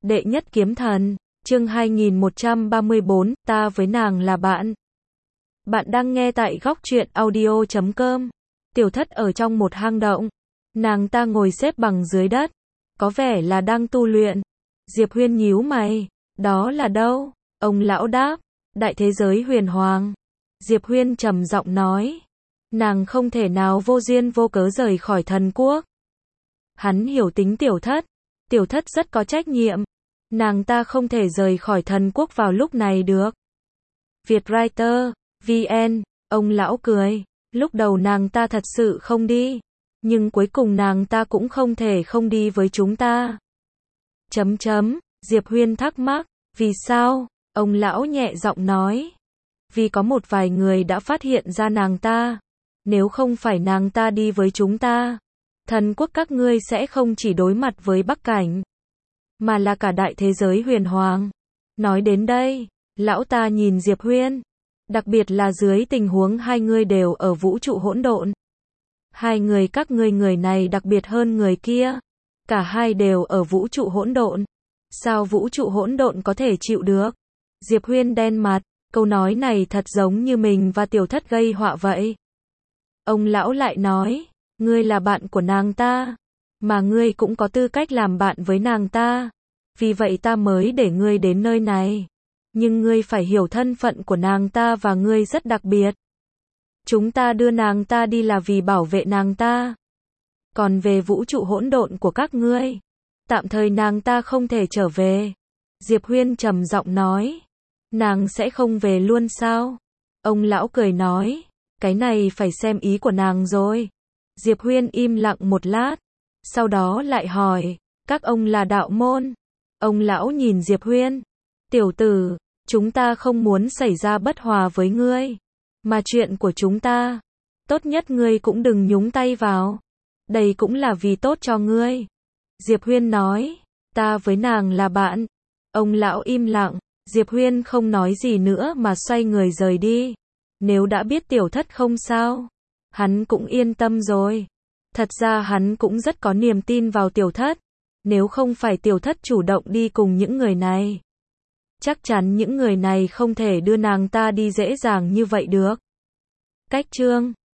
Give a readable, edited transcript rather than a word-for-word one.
Đệ nhất kiếm thần, chương 2134, ta với nàng là bạn. Bạn đang nghe tại góc truyện audio.com. Tiểu Thất ở trong một hang động. Nàng ta ngồi xếp bằng dưới đất. Có vẻ là đang tu luyện. Diệp Huyên nhíu mày. Đó là đâu? Ông lão đáp. Đại thế giới huyền hoàng. Diệp Huyên trầm giọng nói. Nàng không thể nào vô duyên vô cớ rời khỏi thần quốc. Hắn hiểu tính Tiểu Thất. Tiểu Thất rất có trách nhiệm. Nàng ta không thể rời khỏi thần quốc vào lúc này được. Vietwriter, VN, ông lão cười. Lúc đầu nàng ta thật sự không đi. Nhưng cuối cùng nàng ta cũng không thể không đi với chúng ta. Diệp Huyên thắc mắc. Vì sao? Ông lão nhẹ giọng nói. Vì có một vài người đã phát hiện ra nàng ta. Nếu không phải nàng ta đi với chúng ta, thần quốc các ngươi sẽ không chỉ đối mặt với Bắc Cảnh, mà là cả đại thế giới huyền hoàng. Nói đến đây, lão ta nhìn Diệp Huyên. Đặc biệt là dưới tình huống hai người đều ở vũ trụ hỗn độn. Hai người các ngươi người này đặc biệt hơn người kia. Cả hai đều ở vũ trụ hỗn độn. Sao vũ trụ hỗn độn có thể chịu được? Diệp Huyên đen mặt, câu nói này thật giống như mình và Tiểu Thất gây họa vậy. Ông lão lại nói, ngươi là bạn của nàng ta, mà ngươi cũng có tư cách làm bạn với nàng ta. Vì vậy ta mới để ngươi đến nơi này. Nhưng ngươi phải hiểu thân phận của nàng ta và ngươi rất đặc biệt. Chúng ta đưa nàng ta đi là vì bảo vệ nàng ta. Còn về vũ trụ hỗn độn của các ngươi, tạm thời nàng ta không thể trở về. Diệp Huyên trầm giọng nói, nàng sẽ không về luôn sao? Ông lão cười nói, cái này phải xem ý của nàng rồi. Diệp Huyên im lặng một lát, sau đó lại hỏi, các ông là đạo môn? Ông lão nhìn Diệp Huyên, tiểu tử, chúng ta không muốn xảy ra bất hòa với ngươi, mà chuyện của chúng ta, tốt nhất ngươi cũng đừng nhúng tay vào. Đây cũng là vì tốt cho ngươi. Diệp Huyên nói, ta với nàng là bạn. Ông lão im lặng, Diệp Huyên không nói gì nữa mà xoay người rời đi. Nếu đã biết Tiểu Thất không sao, hắn cũng yên tâm rồi. Thật ra hắn cũng rất có niềm tin vào Tiểu Thất. Nếu không phải Tiểu Thất chủ động đi cùng những người này, chắc chắn những người này không thể đưa nàng ta đi dễ dàng như vậy được. Cách chương